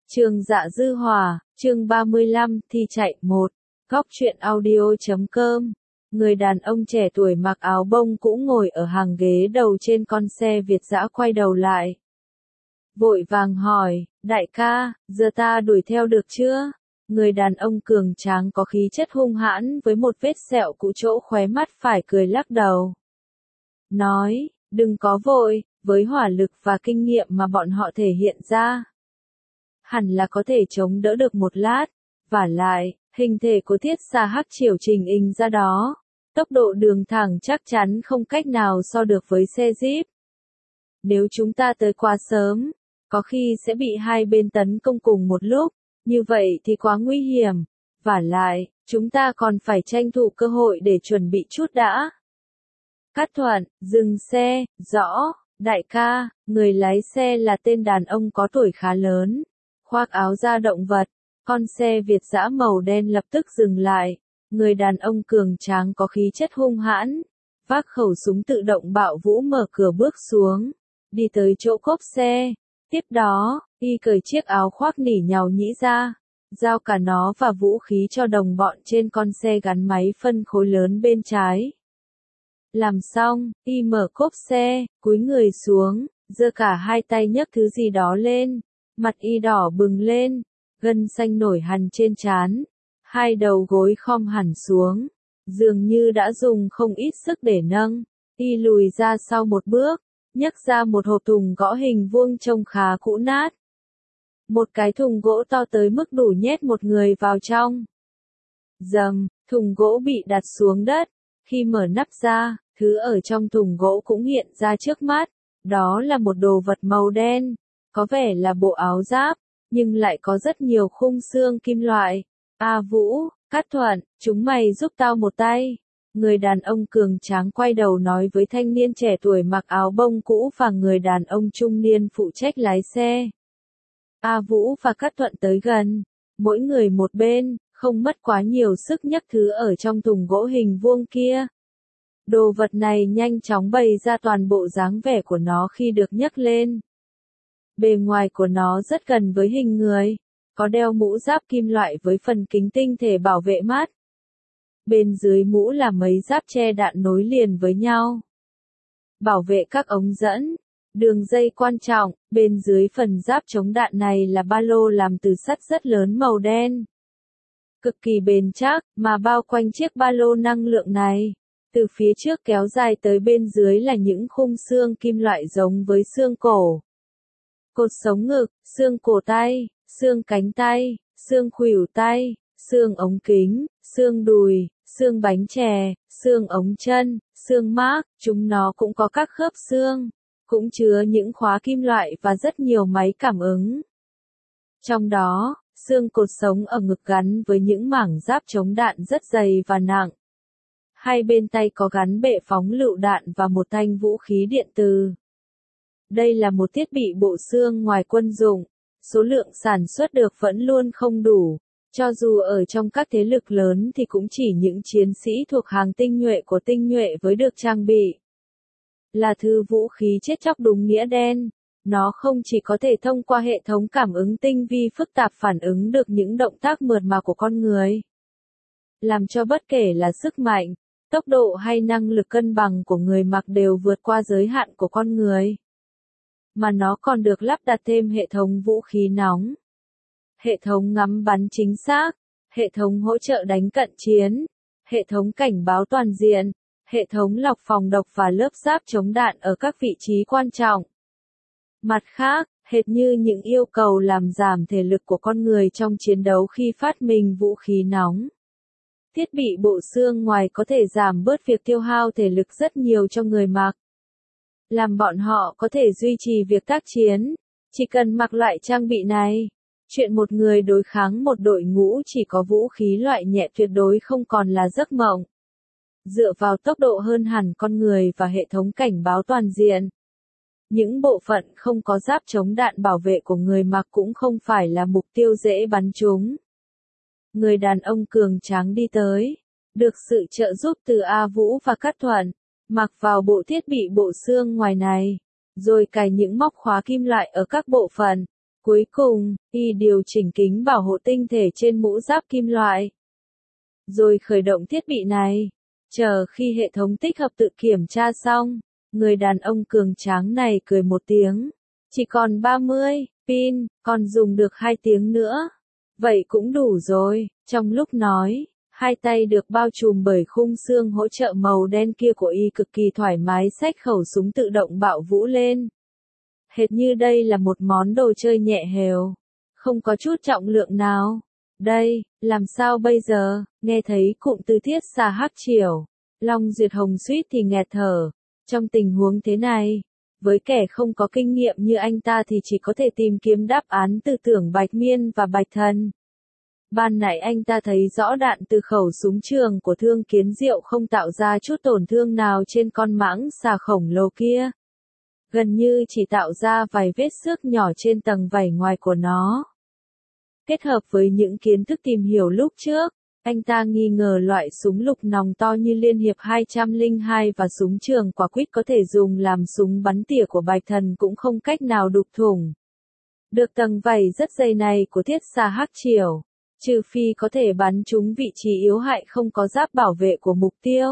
Trường Dạ Dư Hòa, chương 35, thi chạy 1. Góc truyện audio.com. Người đàn ông trẻ tuổi mặc áo bông cũ ngồi ở hàng ghế đầu trên con xe Việt dã quay đầu lại. Vội vàng hỏi, đại ca, giờ ta đuổi theo được chưa? Người đàn ông cường tráng có khí chất hung hãn với một vết sẹo cũ chỗ khóe mắt phải cười lắc đầu. Nói, đừng có vội, với hỏa lực và kinh nghiệm mà bọn họ thể hiện ra. Hẳn là có thể chống đỡ được một lát, vả lại, hình thể của thiết xa hắc triều trình in ra đó, tốc độ đường thẳng chắc chắn không cách nào so được với xe Jeep. Nếu chúng ta tới quá sớm, có khi sẽ bị hai bên tấn công cùng một lúc, như vậy thì quá nguy hiểm, vả lại, chúng ta còn phải tranh thủ cơ hội để chuẩn bị chút đã. Cát Thuận, dừng xe, rõ, đại ca, người lái xe là tên đàn ông có tuổi khá lớn. Khoác áo da động vật, con xe Việt dã màu đen lập tức dừng lại, người đàn ông cường tráng có khí chất hung hãn, vác khẩu súng tự động bạo vũ mở cửa bước xuống, đi tới chỗ cốp xe, tiếp đó, y cởi chiếc áo khoác nỉ nhàu nhĩ ra, giao cả nó và vũ khí cho đồng bọn trên con xe gắn máy phân khối lớn bên trái. Làm xong, y mở cốp xe, cúi người xuống, giơ cả hai tay nhấc thứ gì đó lên. Mặt y đỏ bừng lên, gân xanh nổi hằn trên trán, hai đầu gối khom hẳn xuống, dường như đã dùng không ít sức để nâng, y lùi ra sau một bước, nhấc ra một hộp thùng gỗ hình vuông trông khá cũ nát. Một cái thùng gỗ to tới mức đủ nhét một người vào trong. Dầm, thùng gỗ bị đặt xuống đất, khi mở nắp ra, thứ ở trong thùng gỗ cũng hiện ra trước mắt, đó là một đồ vật màu đen. Có vẻ là bộ áo giáp, nhưng lại có rất nhiều khung xương kim loại. A Vũ, Cát Thuận, chúng mày giúp tao một tay. Người đàn ông cường tráng quay đầu nói với thanh niên trẻ tuổi mặc áo bông cũ và người đàn ông trung niên phụ trách lái xe. A Vũ và Cát Thuận tới gần, mỗi người một bên, không mất quá nhiều sức nhấc thứ ở trong thùng gỗ hình vuông kia. Đồ vật này nhanh chóng bày ra toàn bộ dáng vẻ của nó khi được nhấc lên. Bề ngoài của nó rất gần với hình người, có đeo mũ giáp kim loại với phần kính tinh thể bảo vệ mắt. Bên dưới mũ là mấy giáp che đạn nối liền với nhau. Bảo vệ các ống dẫn, đường dây quan trọng, bên dưới phần giáp chống đạn này là ba lô làm từ sắt rất lớn màu đen. Cực kỳ bền chắc, mà bao quanh chiếc ba lô năng lượng này. Từ phía trước kéo dài tới bên dưới là những khung xương kim loại giống với xương cổ. Cột sống ngực, xương cổ tay, xương cánh tay, xương khuỷu tay, xương ống kính, xương đùi, xương bánh chè, xương ống chân, xương mác, chúng nó cũng có các khớp xương, cũng chứa những khóa kim loại và rất nhiều máy cảm ứng. Trong đó, xương cột sống ở ngực gắn với những mảng giáp chống đạn rất dày và nặng. Hai bên tay có gắn bệ phóng lựu đạn và một thanh vũ khí điện từ. Đây là một thiết bị bộ xương ngoài quân dụng, số lượng sản xuất được vẫn luôn không đủ, cho dù ở trong các thế lực lớn thì cũng chỉ những chiến sĩ thuộc hàng tinh nhuệ của tinh nhuệ mới được trang bị. Là thứ vũ khí chết chóc đúng nghĩa đen, nó không chỉ có thể thông qua hệ thống cảm ứng tinh vi phức tạp phản ứng được những động tác mượt mà của con người, làm cho bất kể là sức mạnh, tốc độ hay năng lực cân bằng của người mặc đều vượt qua giới hạn của con người. Mà nó còn được lắp đặt thêm hệ thống vũ khí nóng, hệ thống ngắm bắn chính xác, hệ thống hỗ trợ đánh cận chiến, hệ thống cảnh báo toàn diện, hệ thống lọc phòng độc và lớp giáp chống đạn ở các vị trí quan trọng. Mặt khác, hệt như những yêu cầu làm giảm thể lực của con người trong chiến đấu khi phát minh vũ khí nóng. Thiết bị bộ xương ngoài có thể giảm bớt việc tiêu hao thể lực rất nhiều cho người mặc. Làm bọn họ có thể duy trì việc tác chiến, chỉ cần mặc loại trang bị này. Chuyện một người đối kháng một đội ngũ chỉ có vũ khí loại nhẹ tuyệt đối không còn là giấc mộng. Dựa vào tốc độ hơn hẳn con người và hệ thống cảnh báo toàn diện. Những bộ phận không có giáp chống đạn bảo vệ của người mặc cũng không phải là mục tiêu dễ bắn trúng. Người đàn ông cường tráng đi tới, được sự trợ giúp từ A Vũ và Cát Thuận, mặc vào bộ thiết bị bộ xương ngoài này, rồi cài những móc khóa kim loại ở các bộ phận, Cuối cùng, y điều chỉnh kính bảo hộ tinh thể trên mũ giáp kim loại. Rồi khởi động thiết bị này. Chờ khi hệ thống tích hợp tự kiểm tra xong, người đàn ông cường tráng này cười một tiếng. Chỉ còn 30 pin, còn dùng được 2 tiếng nữa. Vậy cũng đủ rồi. Trong lúc nói, hai tay được bao trùm bởi khung xương hỗ trợ màu đen kia của y cực kỳ thoải mái xách khẩu súng tự động bạo vũ lên. Hệt như đây là một món đồ chơi nhẹ hều, không có chút trọng lượng nào. Đây, làm sao bây giờ? Nghe thấy cụm từ thiết xà hắc triểu, Long Duyệt Hồng suýt thì nghẹt thở. Trong tình huống thế này, với kẻ không có kinh nghiệm như anh ta thì chỉ có thể tìm kiếm đáp án từ Tưởng Bạch Miên và Bạch Thần. Ban nãy anh ta thấy rõ đạn từ khẩu súng trường của Thương Kiến Diệu không tạo ra chút tổn thương nào trên con mãng xà khổng lồ kia. Gần như chỉ tạo ra vài vết xước nhỏ trên tầng vảy ngoài của nó. Kết hợp với những kiến thức tìm hiểu lúc trước, anh ta nghi ngờ loại súng lục nòng to như Liên Hiệp 202 và súng trường quả quýt có thể dùng làm súng bắn tỉa của Bạch Thần cũng không cách nào đục thủng được tầng vảy rất dày này của thiết xà hắc triểu, trừ phi có thể bắn trúng vị trí yếu hại không có giáp bảo vệ của mục tiêu.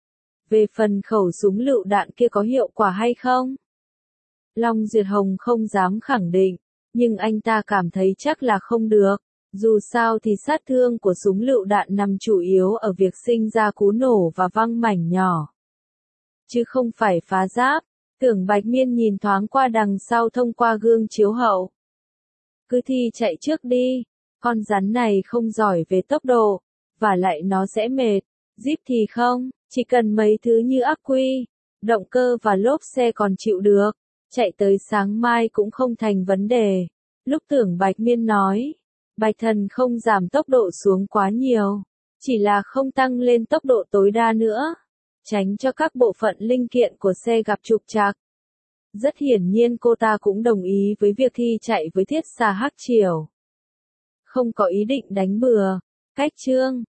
Về phần khẩu súng lựu đạn kia có hiệu quả hay không? Long Duyệt Hồng không dám khẳng định, nhưng anh ta cảm thấy chắc là không được. Dù sao thì sát thương của súng lựu đạn nằm chủ yếu ở việc sinh ra cú nổ và văng mảnh nhỏ, chứ không phải phá giáp. Tưởng Bạch Miên nhìn thoáng qua đằng sau thông qua gương chiếu hậu. Cứ thi chạy trước đi, con rắn này không giỏi về tốc độ, và lại nó sẽ mệt. Jeep thì không, chỉ cần mấy thứ như ắc quy, động cơ và lốp xe còn chịu được, chạy tới sáng mai cũng không thành vấn đề. Lúc Tưởng Bạch Miên nói, Bạch Thần không giảm tốc độ xuống quá nhiều, chỉ là không tăng lên tốc độ tối đa nữa, tránh cho các bộ phận linh kiện của xe gặp trục trặc. Rất hiển nhiên cô ta cũng đồng ý với việc thi chạy với thiết xà hắc triểu. Không có ý định đánh bừa. Cách chương